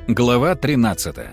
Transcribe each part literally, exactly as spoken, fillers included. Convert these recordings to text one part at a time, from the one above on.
Глава тринадцатая.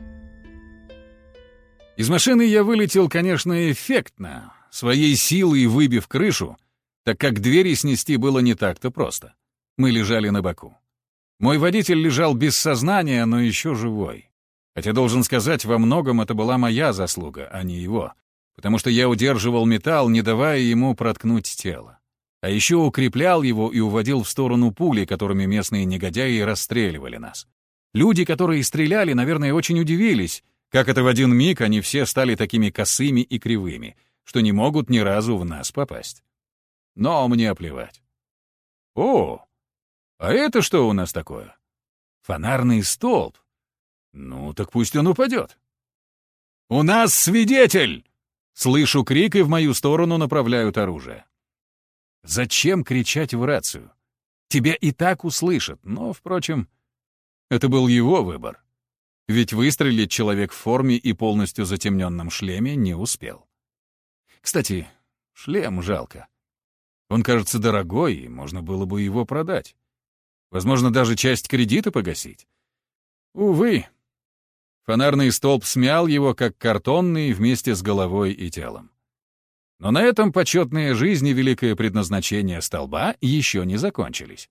Из машины я вылетел, конечно, эффектно, своей силой выбив крышу, так как двери снести было не так-то просто. Мы лежали на боку. Мой водитель лежал без сознания, но еще живой. Хотя, должен сказать, во многом это была моя заслуга, а не его, потому что я удерживал металл, не давая ему проткнуть тело. А еще укреплял его и уводил в сторону пули, которыми местные негодяи расстреливали нас. Люди, которые стреляли, наверное, очень удивились, как это в один миг они все стали такими косыми и кривыми, что не могут ни разу в нас попасть. Но мне плевать. О, а это что у нас такое? Фонарный столб. Ну, так пусть он упадет. «У нас свидетель!» Слышу крик, и в мою сторону направляют оружие. Зачем кричать в рацию? Тебя и так услышат, но, впрочем, это был его выбор. Ведь выстрелить человек в форме и полностью затемненном шлеме не успел. Кстати, шлем жалко. Он кажется дорогой, и можно было бы его продать. Возможно, даже часть кредита погасить. Увы. Фонарный столб смял его, как картонный, вместе с головой и телом. Но на этом почетная жизнь и великое предназначение столба еще не закончились.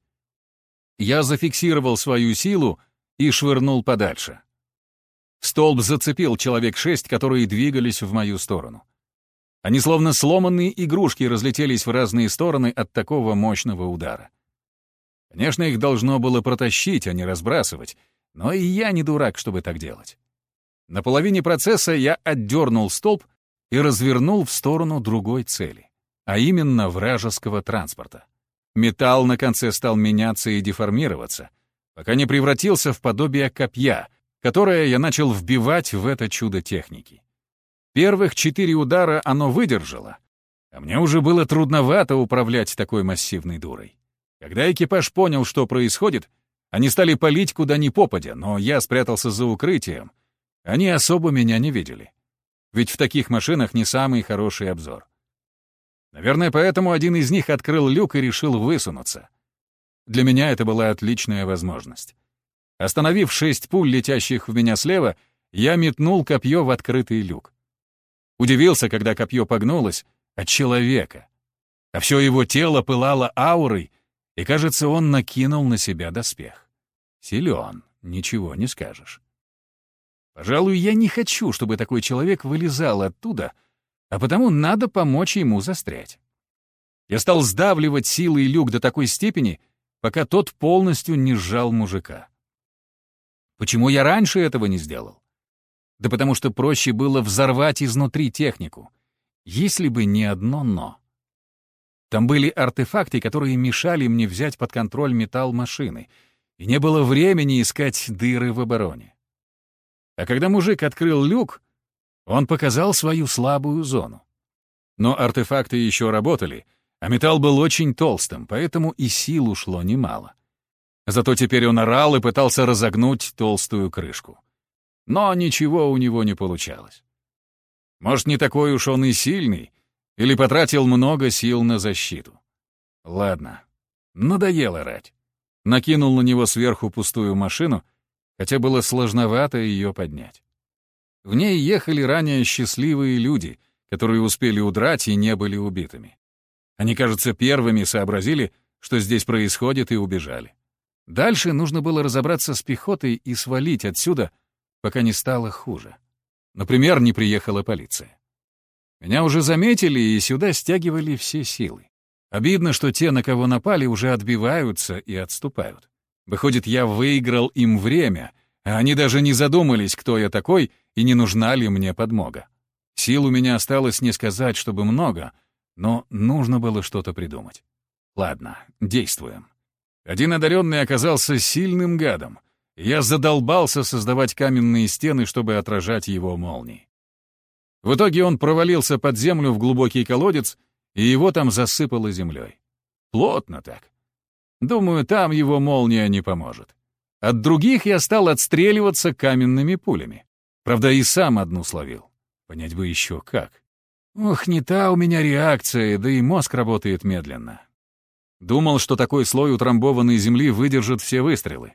Я зафиксировал свою силу и швырнул подальше. Столб зацепил человек шесть, которые двигались в мою сторону. Они словно сломанные игрушки разлетелись в разные стороны от такого мощного удара. Конечно, их должно было протащить, а не разбрасывать, но и я не дурак, чтобы так делать. На половине процесса я отдернул столб и развернул в сторону другой цели, а именно вражеского транспорта. Металл на конце стал меняться и деформироваться, пока не превратился в подобие копья, которое я начал вбивать в это чудо техники. Первых четыре удара оно выдержало, а мне уже было трудновато управлять такой массивной дурой. Когда экипаж понял, что происходит, они стали палить куда ни попадя, но я спрятался за укрытием. Они особо меня не видели. Ведь в таких машинах не самый хороший обзор. Наверное, поэтому один из них открыл люк и решил высунуться. Для меня это была отличная возможность. Остановив шесть пуль, летящих в меня слева, я метнул копье в открытый люк. Удивился, когда копье погнулось от человека, а все его тело пылало аурой, и, кажется, он накинул на себя доспех. Силен, ничего не скажешь. Пожалуй, я не хочу, чтобы такой человек вылезал оттуда, а потому надо помочь ему застрять. Я стал сдавливать силой люк до такой степени, пока тот полностью не сжал мужика. Почему я раньше этого не сделал? Да потому что проще было взорвать изнутри технику, если бы не одно «но». Там были артефакты, которые мешали мне взять под контроль металл машины, и не было времени искать дыры в обороне. А когда мужик открыл люк, он показал свою слабую зону. Но артефакты еще работали, а металл был очень толстым, поэтому и сил ушло немало. Зато теперь он орал и пытался разогнуть толстую крышку. Но ничего у него не получалось. Может, не такой уж он и сильный, или потратил много сил на защиту. Ладно, надоело орать. Накинул на него сверху пустую машину, хотя было сложновато ее поднять. В ней ехали ранее счастливые люди, которые успели удрать и не были убитыми. Они, кажется, первыми сообразили, что здесь происходит, и убежали. Дальше нужно было разобраться с пехотой и свалить отсюда, пока не стало хуже. Например, не приехала полиция. Меня уже заметили, и сюда стягивали все силы. Обидно, что те, на кого напали, уже отбиваются и отступают. Выходит, я выиграл им время, а они даже не задумались, кто я такой и не нужна ли мне подмога. Сил у меня осталось не сказать, чтобы много, но нужно было что-то придумать. Ладно, действуем. Один одаренный оказался сильным гадом. Я задолбался создавать каменные стены, чтобы отражать его молнии. В итоге он провалился под землю в глубокий колодец, и его там засыпало землей. Плотно так. Думаю, там его молния не поможет. От других я стал отстреливаться каменными пулями. Правда, и сам одну словил. Понять бы еще как. Ох, не та у меня реакция, да и мозг работает медленно. Думал, что такой слой утрамбованной земли выдержит все выстрелы.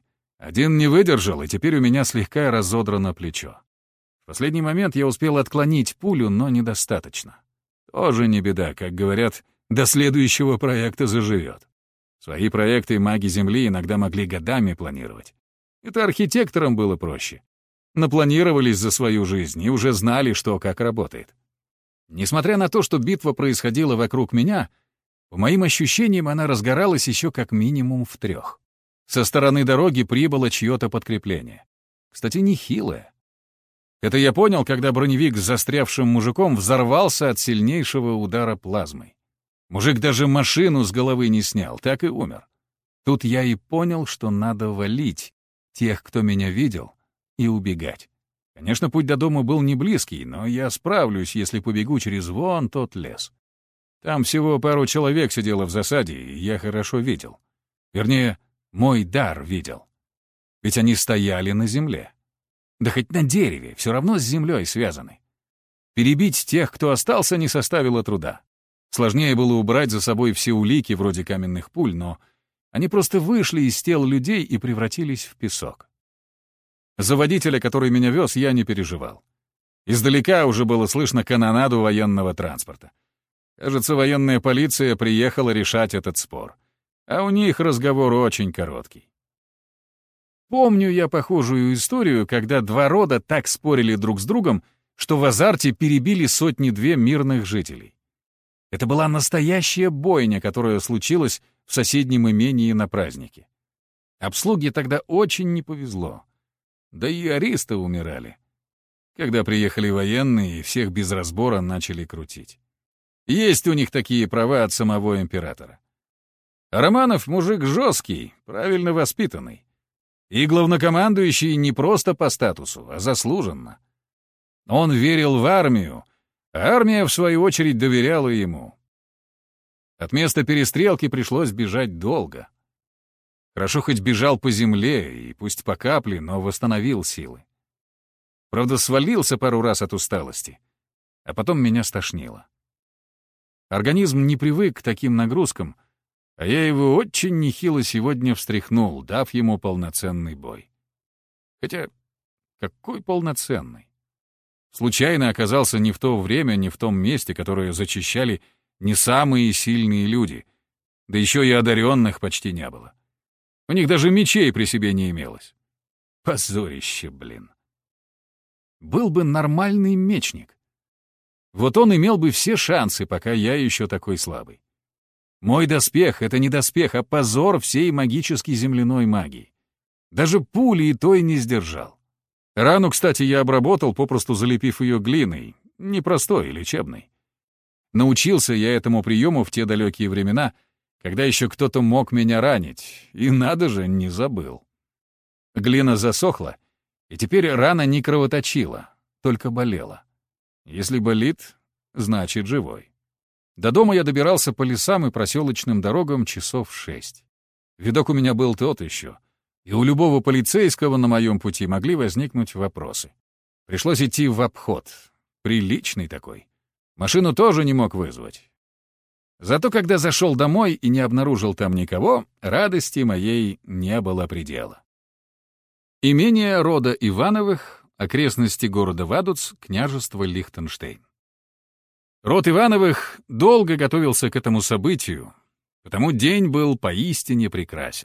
Один не выдержал, и теперь у меня слегка разодрано плечо. В последний момент я успел отклонить пулю, но недостаточно. Тоже не беда, как говорят, до следующего проекта заживет. Свои проекты маги Земли иногда могли годами планировать. Это архитекторам было проще. Напланировались за свою жизнь и уже знали, что как работает. Несмотря на то, что битва происходила вокруг меня, по моим ощущениям, она разгоралась еще как минимум в трех. Со стороны дороги прибыло чье-то подкрепление. Кстати, нехилое. Это я понял, когда броневик с застрявшим мужиком взорвался от сильнейшего удара плазмой. Мужик даже машину с головы не снял, так и умер. Тут я и понял, что надо валить тех, кто меня видел, и убегать. Конечно, путь до дома был не близкий, но я справлюсь, если побегу через вон тот лес. Там всего пару человек сидело в засаде, и я хорошо видел. Вернее, мой дар видел. Ведь они стояли на земле. Да хоть на дереве, все равно с землей связаны. Перебить тех, кто остался, не составило труда. Сложнее было убрать за собой все улики, вроде каменных пуль, но они просто вышли из тел людей и превратились в песок. За водителя, который меня вез, я не переживал. Издалека уже было слышно канонаду военного транспорта. Кажется, военная полиция приехала решать этот спор. А у них разговор очень короткий. Помню я похожую историю, когда два рода так спорили друг с другом, что в азарте перебили сотни-две мирных жителей. Это была настоящая бойня, которая случилась в соседнем имении на празднике. Обслуге тогда очень не повезло. Да и аристы умирали. Когда приехали военные, всех без разбора начали крутить. Есть у них такие права от самого императора. А Романов мужик жесткий, правильно воспитанный. И главнокомандующий не просто по статусу, а заслуженно. Он верил в армию, а армия, в свою очередь, доверяла ему. От места перестрелки пришлось бежать долго. Хорошо хоть бежал по земле, и пусть по капле, но восстановил силы. Правда, свалился пару раз от усталости, а потом меня стошнило. Организм не привык к таким нагрузкам, а я его очень нехило сегодня встряхнул, дав ему полноценный бой. Хотя, какой полноценный? Случайно оказался не в то время, не в том месте, которое зачищали не самые сильные люди, да еще и одаренных почти не было. У них даже мечей при себе не имелось. Позорище, блин. Был бы нормальный мечник. Вот он имел бы все шансы, пока я еще такой слабый. Мой доспех — это не доспех, а позор всей магической земляной магии. Даже пули и той не сдержал. Рану, кстати, я обработал, попросту залепив ее глиной, непростой, лечебной. Научился я этому приему в те далекие времена, когда еще кто-то мог меня ранить, и надо же, не забыл. Глина засохла, и теперь рана не кровоточила, только болела. Если болит, значит живой. До дома я добирался по лесам и проселочным дорогам часов шесть. Видок у меня был тот еще, и у любого полицейского на моем пути могли возникнуть вопросы. Пришлось идти в обход, приличный такой. Машину тоже не мог вызвать. Зато когда зашел домой и не обнаружил там никого, радости моей не было предела. Имение рода Ивановых, окрестности города Вадуц, княжество Лихтенштейн. Род Ивановых долго готовился к этому событию, потому день был поистине прекрасен.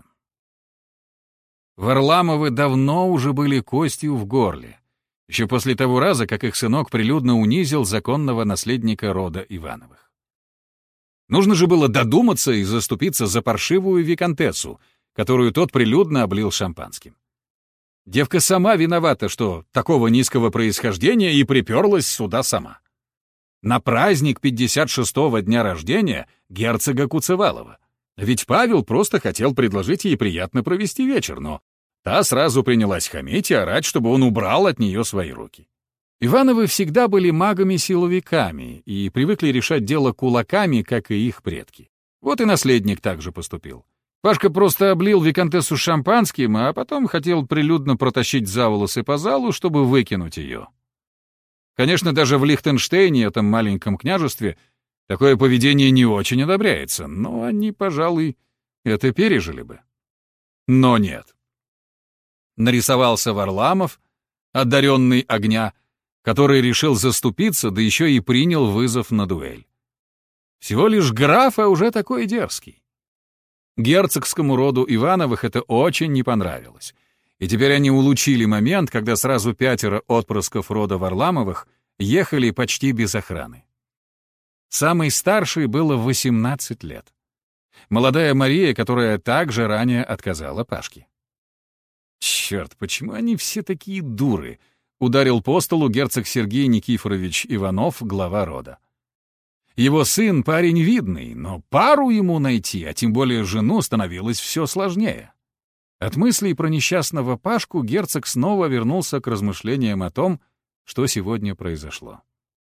Варламовы давно уже были костью в горле, еще после того раза, как их сынок прилюдно унизил законного наследника рода Ивановых. Нужно же было додуматься и заступиться за паршивую виконтессу, которую тот прилюдно облил шампанским. Девка сама виновата, что такого низкого происхождения и приперлась сюда сама. На праздник пятьдесят шестого дня рождения герцога Куцевалова. Ведь Павел просто хотел предложить ей приятно провести вечер, но та сразу принялась хамить и орать, чтобы он убрал от нее свои руки. Ивановы всегда были магами-силовиками и привыкли решать дело кулаками, как и их предки. Вот и наследник так же поступил. Пашка просто облил виконтессу шампанским, а потом хотел прилюдно протащить за волосы по залу, чтобы выкинуть ее. Конечно, даже в Лихтенштейне, этом маленьком княжестве, такое поведение не очень одобряется, но они, пожалуй, это пережили бы. Но нет. Нарисовался Варламов, одаренный огня, который решил заступиться, да еще и принял вызов на дуэль. Всего лишь граф, а уже такой дерзкий. Герцогскому роду Ивановых это очень не понравилось. И теперь они улучили момент, когда сразу пятеро отпрысков рода Варламовых ехали почти без охраны. Самой старшей было восемнадцать лет. Молодая Мария, которая также ранее отказала Пашке. «Черт, почему они все такие дуры?» — ударил по столу герцог Сергей Никифорович Иванов, глава рода. Его сын парень видный, но пару ему найти, а тем более жену, становилось все сложнее. От мыслей про несчастного Пашку герцог снова вернулся к размышлениям о том, что сегодня произошло.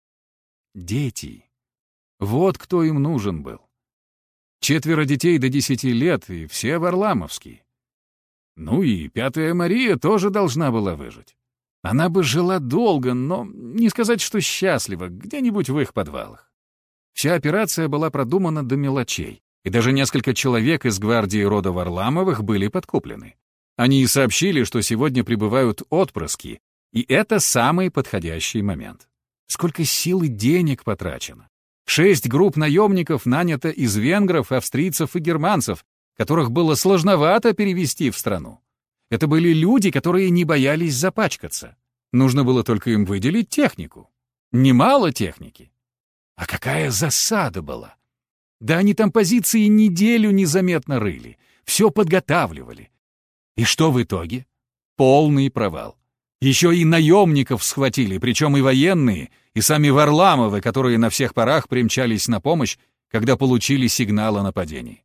Дети. Вот кто им нужен был. Четверо детей до десяти лет, и все варламовские. Ну и пятая Мария тоже должна была выжить. Она бы жила долго, но не сказать, что счастливо, где-нибудь в их подвалах. Вся операция была продумана до мелочей, и даже несколько человек из гвардии рода Варламовых были подкуплены. Они и сообщили, что сегодня прибывают отпрыски, и это самый подходящий момент. Сколько сил и денег потрачено. Шесть групп наемников нанято из венгров, австрийцев и германцев, которых было сложновато перевести в страну. Это были люди, которые не боялись запачкаться. Нужно было только им выделить технику. Немало техники. А какая засада была! Да они там позиции неделю незаметно рыли, все подготавливали. И что в итоге? Полный провал. Еще и наемников схватили, причем и военные, и сами Варламовы, которые на всех парах примчались на помощь, когда получили сигнал о нападении.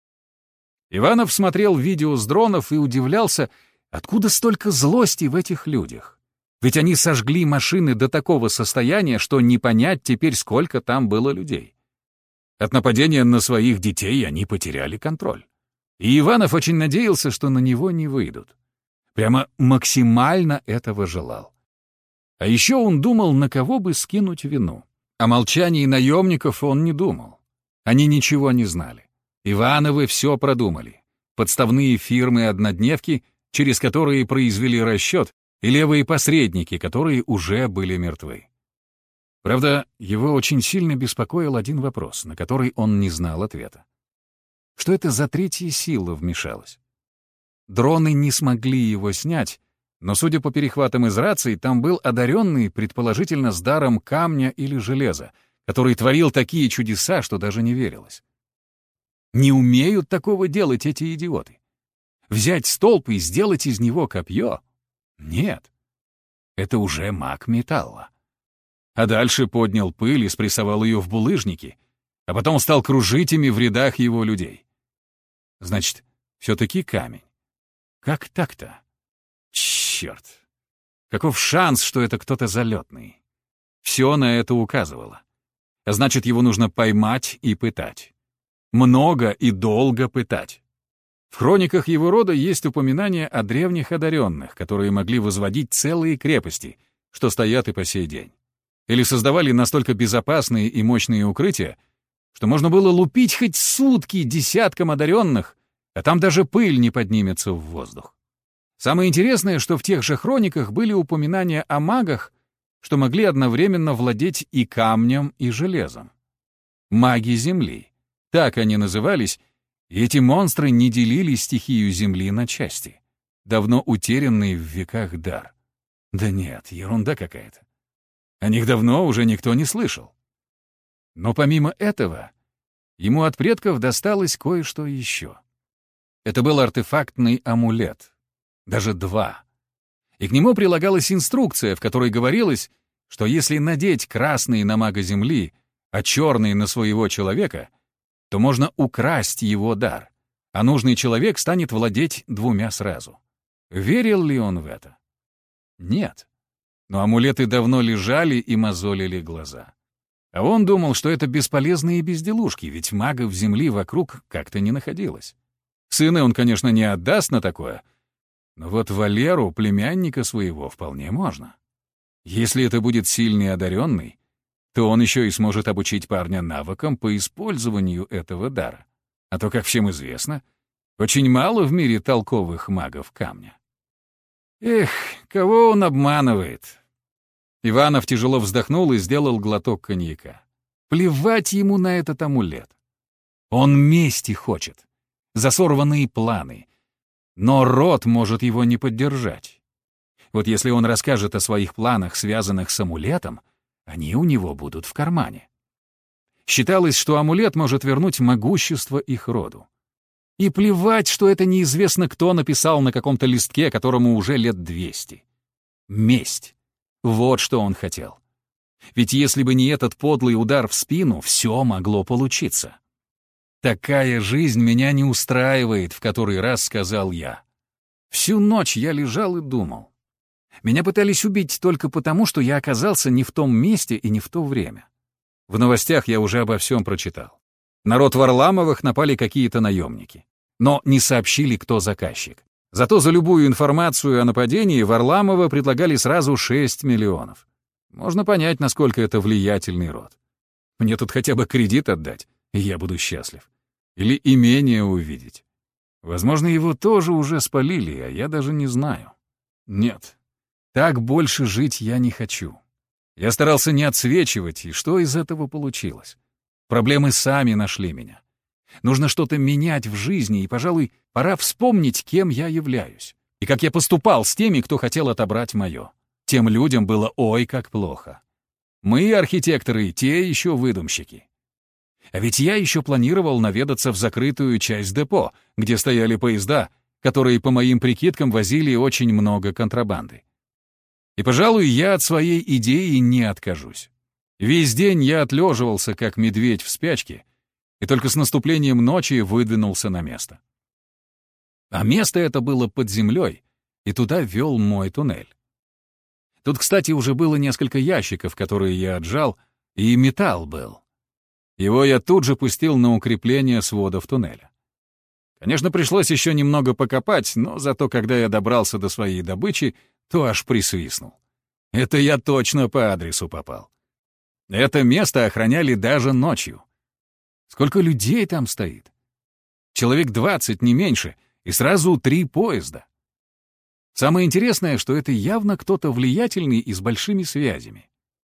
Иванов смотрел видео с дронов и удивлялся, откуда столько злости в этих людях. Ведь они сожгли машины до такого состояния, что не понять теперь, сколько там было людей. От нападения на своих детей они потеряли контроль. И Иванов очень надеялся, что на него не выйдут. Прямо максимально этого желал. А еще он думал, на кого бы скинуть вину. О молчании наемников он не думал. Они ничего не знали. Ивановы все продумали. Подставные фирмы-однодневки, через которые произвели расчет, и левые посредники, которые уже были мертвы. Правда, его очень сильно беспокоил один вопрос, на который он не знал ответа. Что это за третья сила вмешалась? Дроны не смогли его снять, но, судя по перехватам из раций, там был одаренный, предположительно, с даром камня или железа, который творил такие чудеса, что даже не верилось. Не умеют такого делать эти идиоты. Взять столб и сделать из него копье? Нет. Это уже маг металла. А дальше поднял пыль и спрессовал ее в булыжники, а потом стал кружить ими в рядах его людей. Значит, все-таки камень. Как так-то? Черт! Каков шанс, что это кто-то залетный? Все на это указывало. А значит, его нужно поймать и пытать. Много и долго пытать. В хрониках его рода есть упоминания о древних одаренных, которые могли возводить целые крепости, что стоят и по сей день. Или создавали настолько безопасные и мощные укрытия, что можно было лупить хоть сутки десяткам одаренных, а там даже пыль не поднимется в воздух. Самое интересное, что в тех же хрониках были упоминания о магах, что могли одновременно владеть и камнем, и железом. Маги Земли. Так они назывались, и эти монстры не делили стихию Земли на части. Давно утерянный в веках дар. Да нет, ерунда какая-то. О них давно уже никто не слышал. Но помимо этого, ему от предков досталось кое-что еще. Это был артефактный амулет. Даже два. И к нему прилагалась инструкция, в которой говорилось, что если надеть красный на мага Земли, а черный на своего человека, то можно украсть его дар, а нужный человек станет владеть двумя сразу. Верил ли он в это? Нет. Но амулеты давно лежали и мозолили глаза. А он думал, что это бесполезные безделушки, ведь магов Земли вокруг как-то не находилось. Сына он, конечно, не отдаст на такое, но вот Валеру, племянника своего, вполне можно. Если это будет сильный одаренный, то он еще и сможет обучить парня навыкам по использованию этого дара. А то, как всем известно, очень мало в мире толковых магов камня. Эх, кого он обманывает? Иванов тяжело вздохнул и сделал глоток коньяка. Плевать ему на этот амулет. Он мести хочет, за сорванные планы. Но род может его не поддержать. Вот если он расскажет о своих планах, связанных с амулетом, они у него будут в кармане. Считалось, что амулет может вернуть могущество их роду. И плевать, что это неизвестно кто написал на каком-то листке, которому уже лет двести. Месть. Вот что он хотел. Ведь если бы не этот подлый удар в спину, все могло получиться. «Такая жизнь меня не устраивает», — в который раз сказал я. Всю ночь я лежал и думал. Меня пытались убить только потому, что я оказался не в том месте и не в то время. В новостях я уже обо всем прочитал. На род Варламовых напали какие-то наемники. Но не сообщили, кто заказчик. Зато за любую информацию о нападении Варламова предлагали сразу шесть миллионов. Можно понять, насколько это влиятельный род. Мне тут хотя бы кредит отдать, и я буду счастлив. Или имение увидеть. Возможно, его тоже уже спалили, а я даже не знаю. Нет, так больше жить я не хочу. Я старался не отсвечивать, и что из этого получилось? Проблемы сами нашли меня. Нужно что-то менять в жизни, и, пожалуй, пора вспомнить, кем я являюсь. И как я поступал с теми, кто хотел отобрать мое. Тем людям было ой как плохо. Мы, архитекторы, те еще выдумщики. А ведь я еще планировал наведаться в закрытую часть депо, где стояли поезда, которые, по моим прикидкам, возили очень много контрабанды. И, пожалуй, я от своей идеи не откажусь. Весь день я отлеживался, как медведь в спячке, и только с наступлением ночи выдвинулся на место. А место это было под землей, и туда вел мой туннель. Тут, кстати, уже было несколько ящиков, которые я отжал, и металл был. Его я тут же пустил на укрепление сводов туннеля. Конечно, пришлось еще немного покопать, но зато когда я добрался до своей добычи, то аж присвистнул. Это я точно по адресу попал. Это место охраняли даже ночью. Сколько людей там стоит? Человек двадцать, не меньше, и сразу три поезда. Самое интересное, что это явно кто-то влиятельный и с большими связями.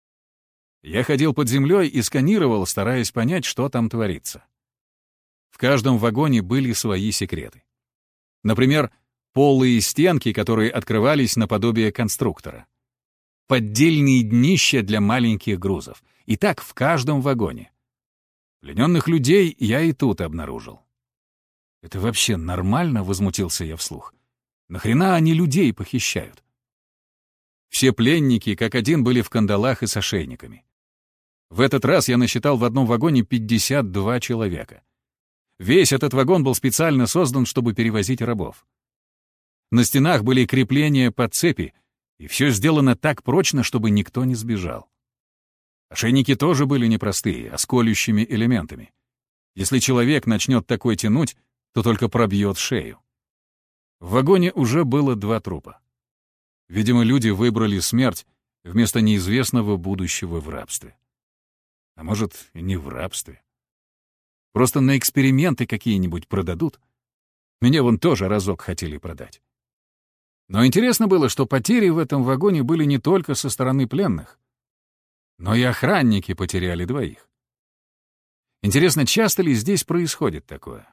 Я ходил под землей и сканировал, стараясь понять, что там творится. В каждом вагоне были свои секреты. Например, полые стенки, которые открывались наподобие конструктора. Поддельные днища для маленьких грузов. И так в каждом вагоне. Плененных людей я и тут обнаружил. «Это вообще нормально?» — возмутился я вслух. «Нахрена они людей похищают?» Все пленники, как один, были в кандалах и с ошейниками. В этот раз я насчитал в одном вагоне пятьдесят два человека. Весь этот вагон был специально создан, чтобы перевозить рабов. На стенах были крепления под цепи, и все сделано так прочно, чтобы никто не сбежал. Ошейники тоже были непростые, а с колющими элементами. Если человек начнет такой тянуть, то только пробьет шею. В вагоне уже было два трупа. Видимо, люди выбрали смерть вместо неизвестного будущего в рабстве. А может, и не в рабстве. Просто на эксперименты какие-нибудь продадут. Меня вон тоже разок хотели продать. Но интересно было, что потери в этом вагоне были не только со стороны пленных, но и охранники потеряли двоих. Интересно, часто ли здесь происходит такое?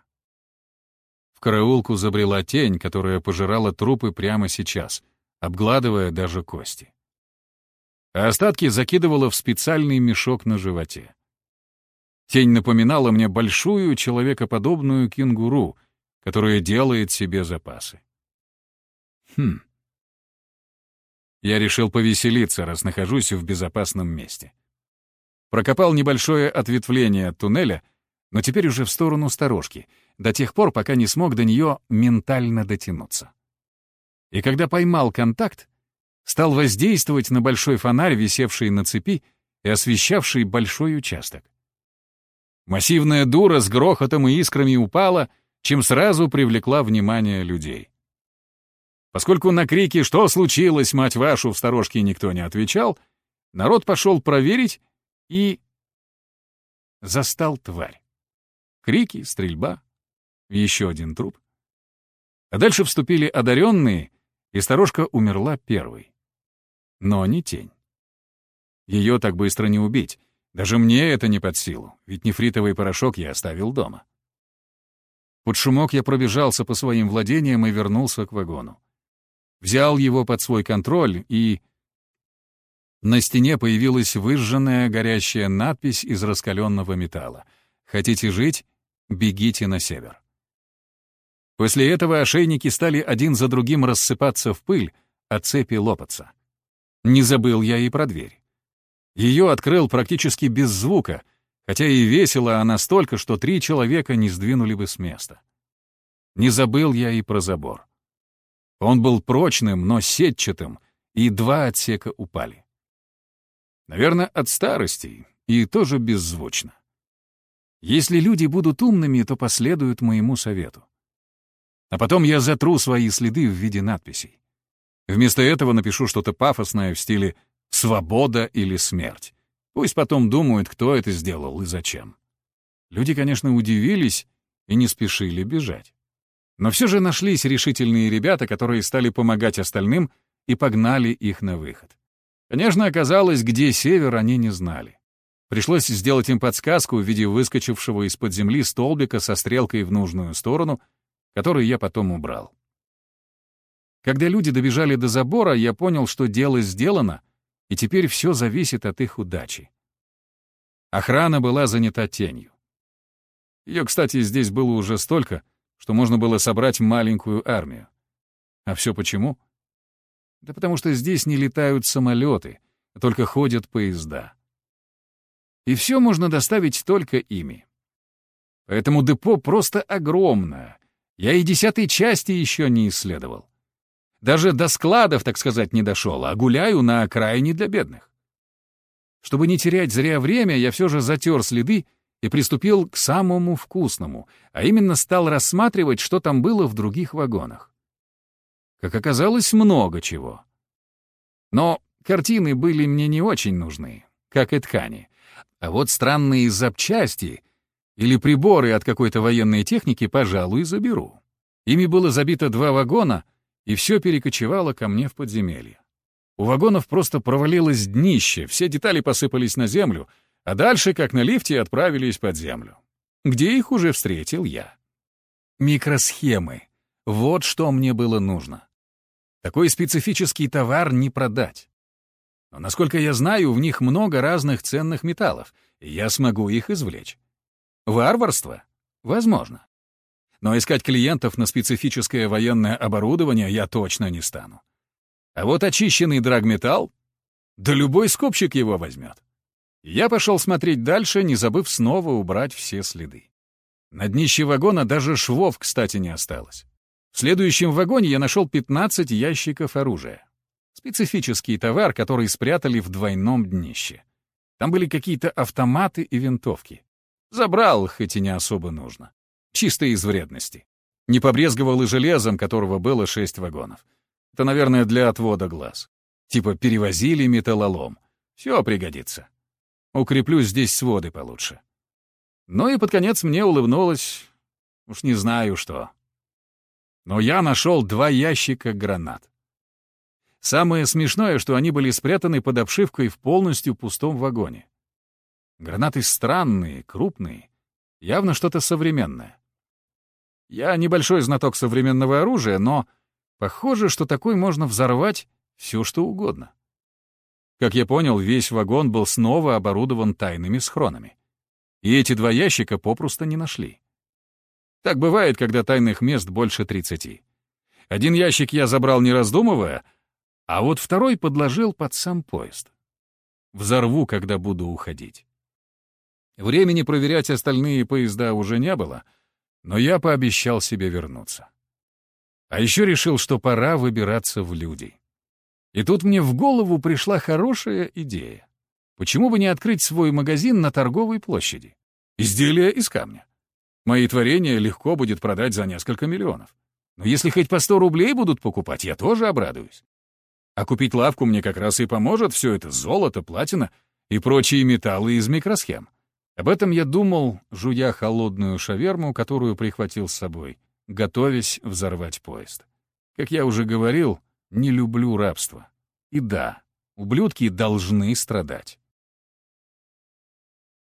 В караулку забрела тень, которая пожирала трупы прямо сейчас, обгладывая даже кости. А остатки закидывала в специальный мешок на животе. Тень напоминала мне большую человекоподобную кенгуру, которая делает себе запасы. Хм. Я решил повеселиться, раз нахожусь в безопасном месте. Прокопал небольшое ответвление от туннеля, но теперь уже в сторону сторожки, до тех пор, пока не смог до нее ментально дотянуться. И когда поймал контакт, стал воздействовать на большой фонарь, висевший на цепи и освещавший большой участок. Массивная дура с грохотом и искрами упала, чем сразу привлекла внимание людей. Поскольку на крики «Что случилось, мать вашу?» в сторожке никто не отвечал, народ пошел проверить и застал тварь. Крики, стрельба, еще один труп. А дальше вступили одаренные, и сторожка умерла первой. Но не тень. Ее так быстро не убить. Даже мне это не под силу, ведь нефритовый порошок я оставил дома. Под шумок я пробежался по своим владениям и вернулся к вагону. Взял его под свой контроль, и... На стене появилась выжженная горящая надпись из раскаленного металла. «Хотите жить? Бегите на север». После этого ошейники стали один за другим рассыпаться в пыль, а цепи лопаться. Не забыл я и про дверь. Ее открыл практически без звука, хотя и весила она столько, что три человека не сдвинули бы с места. Не забыл я и про забор. Он был прочным, но сетчатым, и два отсека упали. Наверное, от старости, и тоже беззвучно. Если люди будут умными, то последуют моему совету. А потом я затру свои следы в виде надписей. Вместо этого напишу что-то пафосное в стиле «свобода» или «смерть». Пусть потом думают, кто это сделал и зачем. Люди, конечно, удивились и не спешили бежать. Но все же нашлись решительные ребята, которые стали помогать остальным и погнали их на выход. Конечно, оказалось, где север, они не знали. Пришлось сделать им подсказку в виде выскочившего из-под земли столбика со стрелкой в нужную сторону, который я потом убрал. Когда люди добежали до забора, я понял, что дело сделано, и теперь все зависит от их удачи. Охрана была занята тенью. Ее, кстати, здесь было уже столько, что можно было собрать маленькую армию. А все почему? Да потому что здесь не летают самолеты, а только ходят поезда. И все можно доставить только ими. Поэтому депо просто огромное. Я и десятой части еще не исследовал. Даже до складов, так сказать, не дошел, а гуляю на окраине для бедных. Чтобы не терять зря время, я все же затер следы и приступил к самому вкусному, а именно стал рассматривать, что там было в других вагонах. Как оказалось, много чего. Но картины были мне не очень нужны, как и ткани. А вот странные запчасти или приборы от какой-то военной техники, пожалуй, заберу. Ими было забито два вагона, и все перекочевало ко мне в подземелье. У вагонов просто провалилось днище, все детали посыпались на землю, а дальше, как на лифте, отправились под землю, где их уже встретил я. Микросхемы. Вот что мне было нужно. Такой специфический товар не продать. Но, насколько я знаю, в них много разных ценных металлов, и я смогу их извлечь. Варварство? Возможно. Но искать клиентов на специфическое военное оборудование я точно не стану. А вот очищенный драгметалл? Да любой скупщик его возьмет. Я пошел смотреть дальше, не забыв снова убрать все следы. На днище вагона даже швов, кстати, не осталось. В следующем вагоне я нашел пятнадцать ящиков оружия. Специфический товар, который спрятали в двойном днище. Там были какие-то автоматы и винтовки. Забрал, хоть и не особо нужно. Чисто из вредности. Не побрезговал и железом, которого было шесть вагонов. Это, наверное, для отвода глаз. Типа перевозили металлолом. Все пригодится. Укреплю здесь своды получше. Ну и под конец мне улыбнулось, уж не знаю что. Но я нашел два ящика гранат. Самое смешное, что они были спрятаны под обшивкой в полностью пустом вагоне. Гранаты странные, крупные, явно что-то современное. Я небольшой знаток современного оружия, но похоже, что такой можно взорвать все, что угодно. Как я понял, весь вагон был снова оборудован тайными схронами. И эти два ящика попросту не нашли. Так бывает, когда тайных мест больше тридцати. Один ящик я забрал, не раздумывая, а вот второй подложил под сам поезд. Взорву, когда буду уходить. Времени проверять остальные поезда уже не было, но я пообещал себе вернуться. А еще решил, что пора выбираться в люди. И тут мне в голову пришла хорошая идея. Почему бы не открыть свой магазин на торговой площади? Изделия из камня. Мои творения легко будет продать за несколько миллионов. Но если хоть по сто рублей будут покупать, я тоже обрадуюсь. А купить лавку мне как раз и поможет все это золото, платина и прочие металлы из микросхем. Об этом я думал, жуя холодную шаверму, которую прихватил с собой, готовясь взорвать поезд. Как я уже говорил, Не люблю рабство. И да, ублюдки должны страдать.